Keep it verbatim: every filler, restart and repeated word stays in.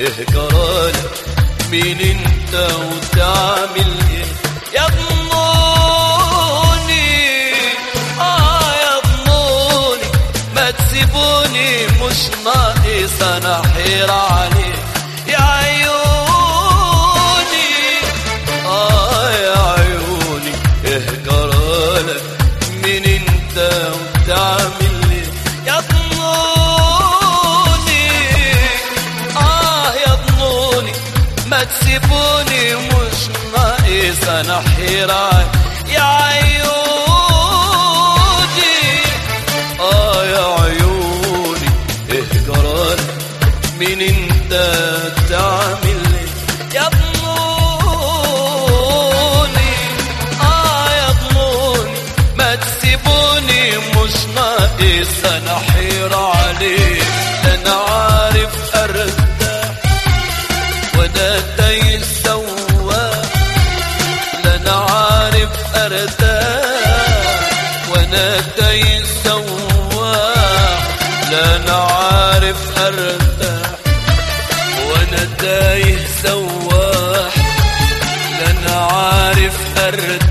اهجرالك مين انت وتعمل ايه؟ يضموني اه يضموني ما تسيبوني مش ناقص انا حيرة عليه يا عيوني اه يا عيوني اهجرالك مين انت وتعمل ايه؟ يضموني اه يضموني ما تسيبوني مش ناقص انا حيرة يا عيوني اه يا عيوني اهجرالك مين انت تعمل ايه؟ يضموني اه يضموني ما تسيبوني مش ناقص انا حيرة عليه انا عارف ارتاح وانا تايه سواح لا انا عارف ارتاح وانا تايه سواح لا انا عارف ارتاح وانا تايه سواح لا انا عارف ارتاح